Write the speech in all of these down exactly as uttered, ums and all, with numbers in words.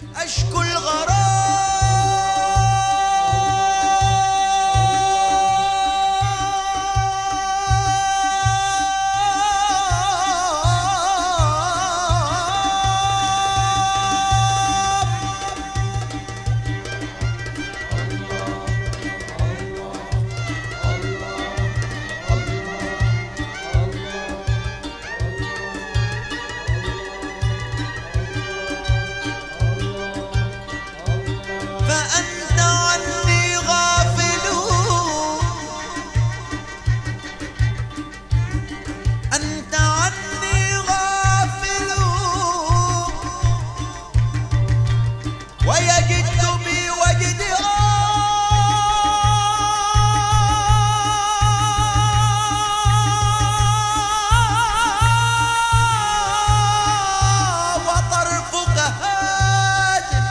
أشكو الغرام فأنت عني غافل، أنت عني غافل، ويجد بي وجد وطرفك هاجر.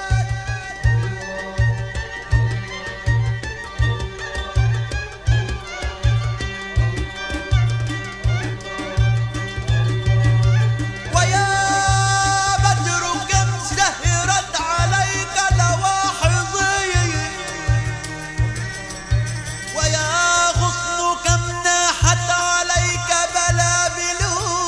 ويا بدر كم سهرت عليك لواحظي، ويا غصن كم ناحت عليك بلابل،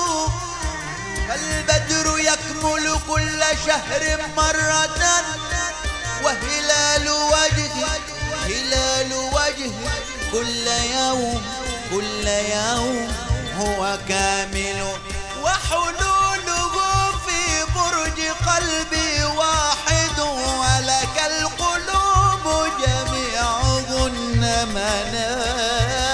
فالبدر يكمل كل شهر مرة، وهلال وجهي هلال وجهي كل يوم كل يوم هو كامل، وحلوله في برج قلبي واحد، ولك القلوب جميعهن منازل.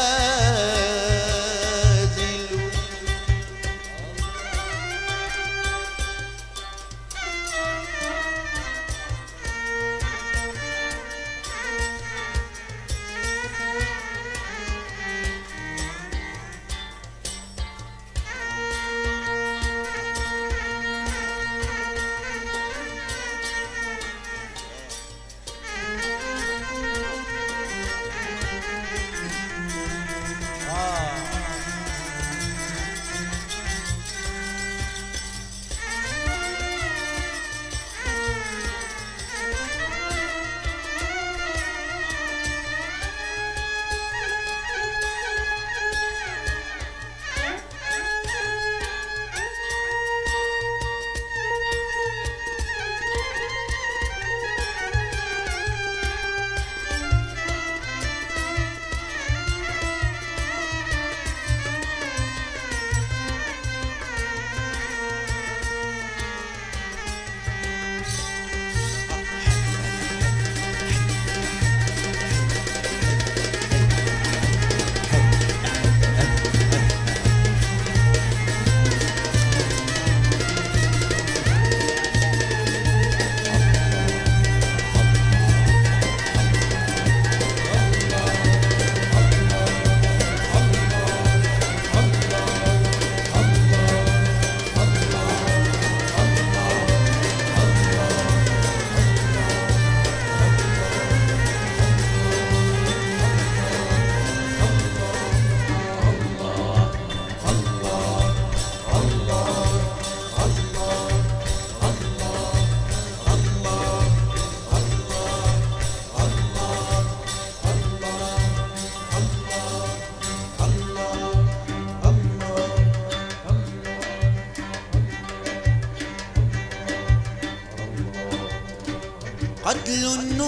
قتل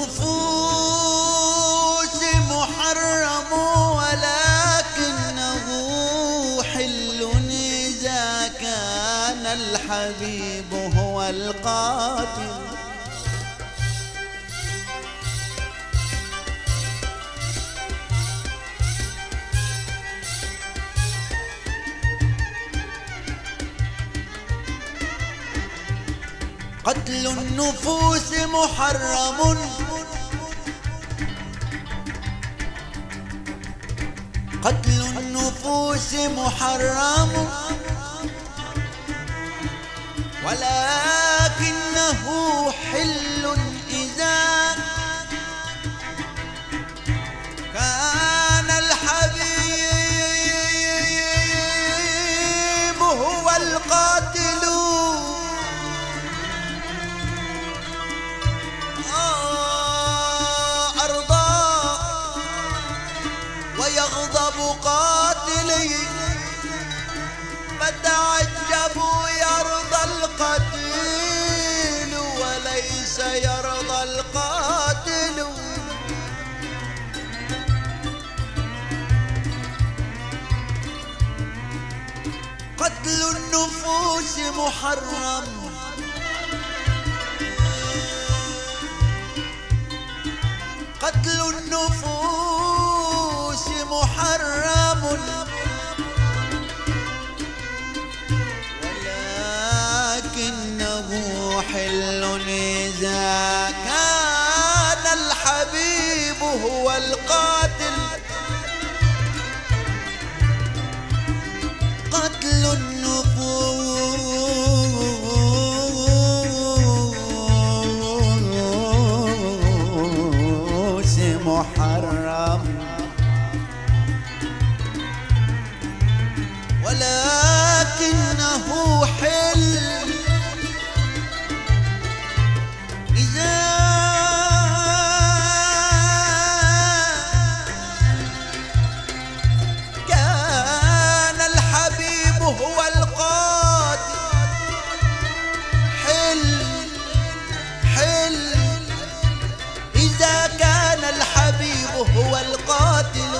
النفوس محرم، ولكنه حل إذا كان الحبيب هو القاتل. قتل النفوس محرم، قتل النفوس محرم، ولكنه حل إذا كان الحبيب هو القاتل. قتل النفوس محرم قتل النفوس محرم ولكنه حل إذا كان الحبيب هو القاتل قتل النفوس محرم ولكنه حل إذا كان الحبيب هو القاتل حل حل إذا كان الحبيب هو القاتل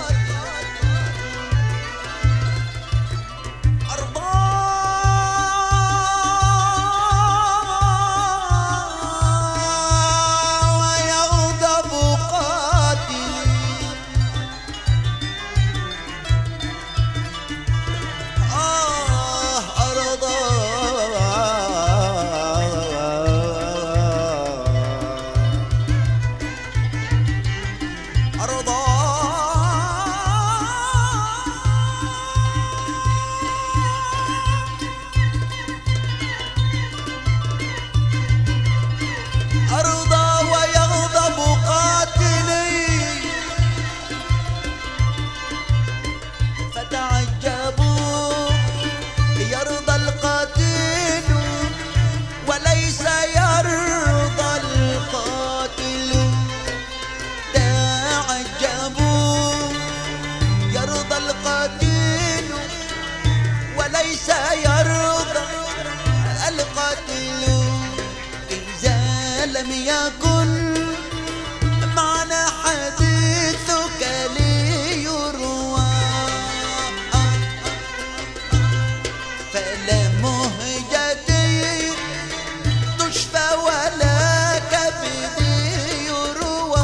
ليس يرضى القاتل إذا لم يكن معنى حديثك ليروى فلا مهجتي تشفى ولا كبدي يروى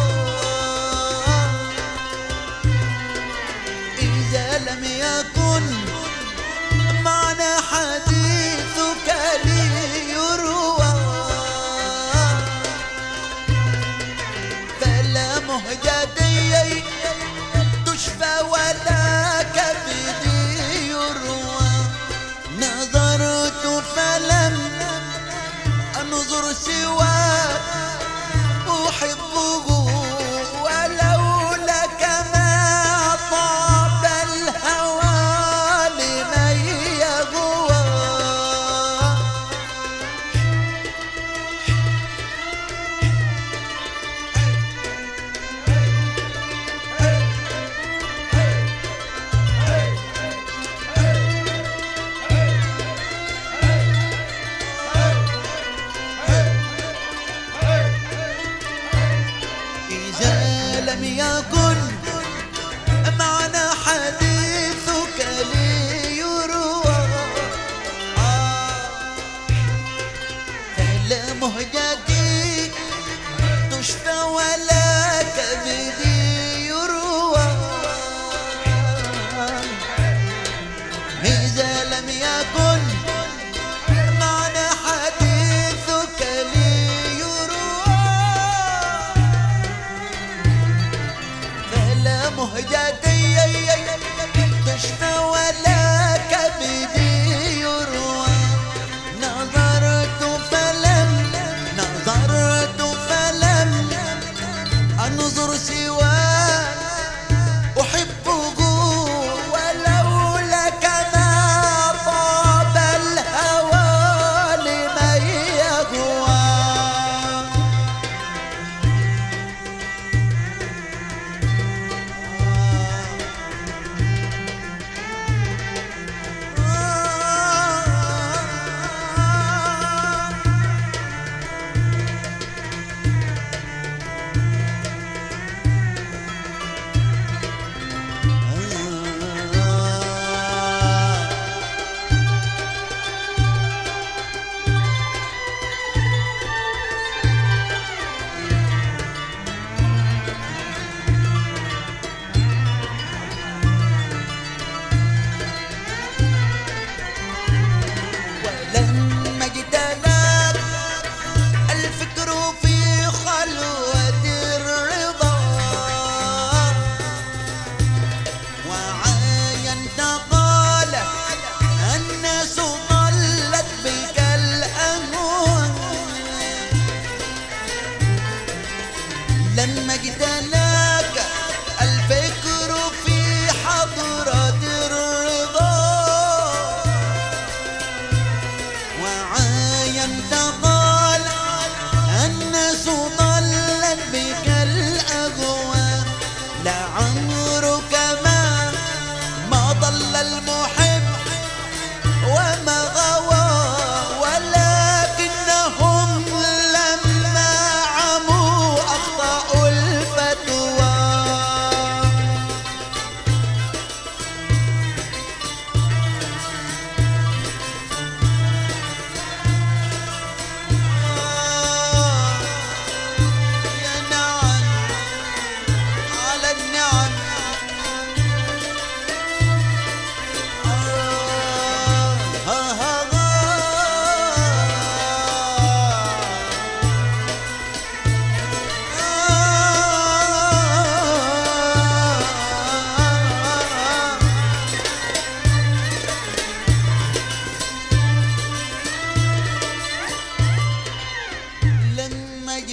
إذا لم يكن معنى حديثك لي يروى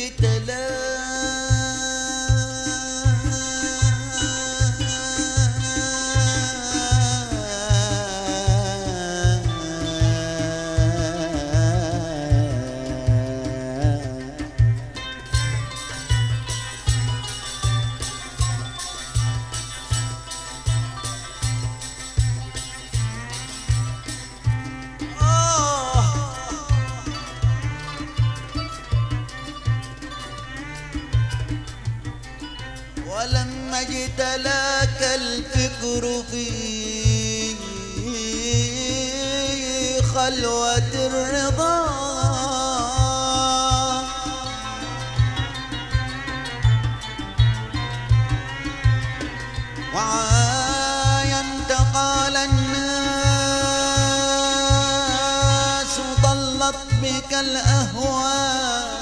اجتلاك ولما اجتلاك الفكر في خلوة الرضا وعاينت قال الناس ضلت بك الأهواء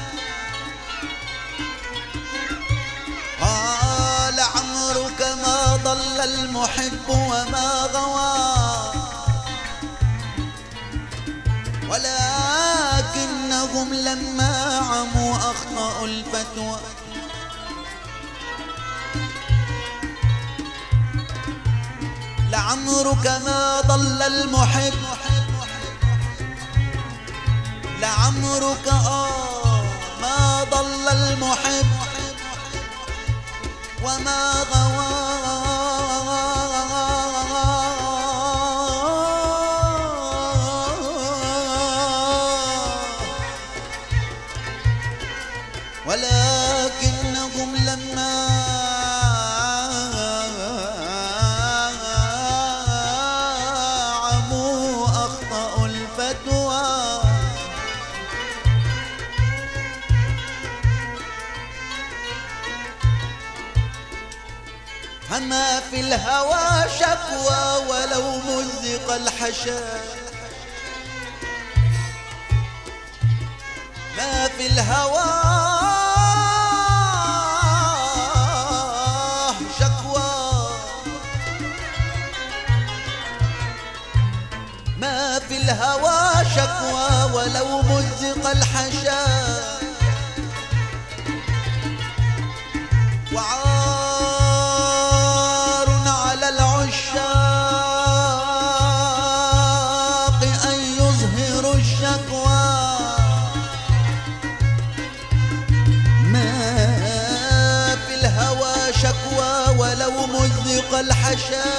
ما ضل المحب وما غوى ولكنهم لما عموا أخطأوا الفتوى لعمرك ما ضل المحب لعمرك آه ما ضل المحب وما غوى ولكنهم لما عموا أخطأوا الفتوى فما في الهوى شكوى ولو مزق الحشا ما في الهوى شكوى ما في الهوى شكوى ولو مزق الحشا وعار على العشاق أن يظهروا الشكوى شكوى ولو مزق الحشا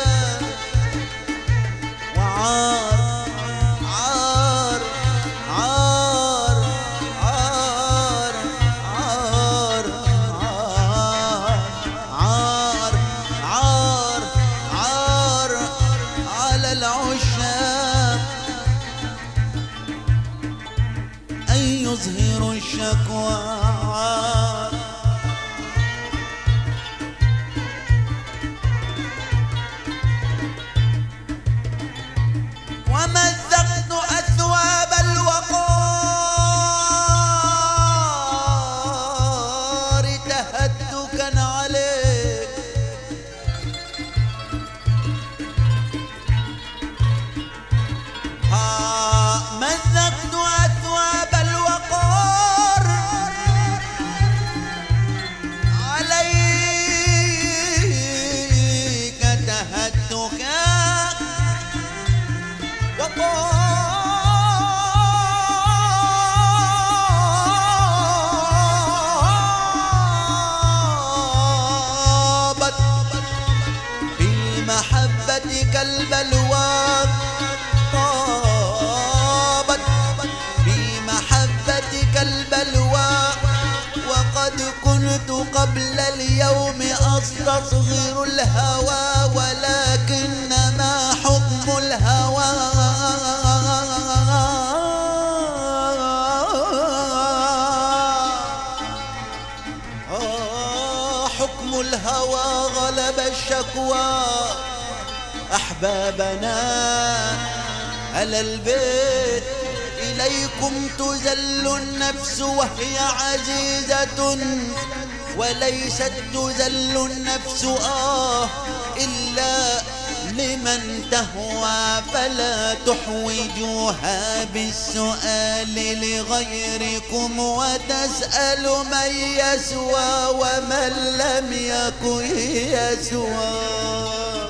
وعار عار عار عار عار عار عار عار على العشاق أن يظهروا الشكوى ومزقت أثواب الوقار تهتكا عليك ها مزقت أثواب الوقار عليك تهتكا طابت بمحبتك البلوى طابت بمحبتك البلوى وقد كنت قبل اليوم أستصغر الهوى ولكنما حكم الهوى حكم الهوى غلب الشكوى أحبابنا على البيت إليكم تذل النفس وهي عزيزة وليست تذل النفس آه إلا لمن تهوى فلا تحوجوها بالسؤال لغيركم وتسأل من يسوى ومن لم يكن يسوى.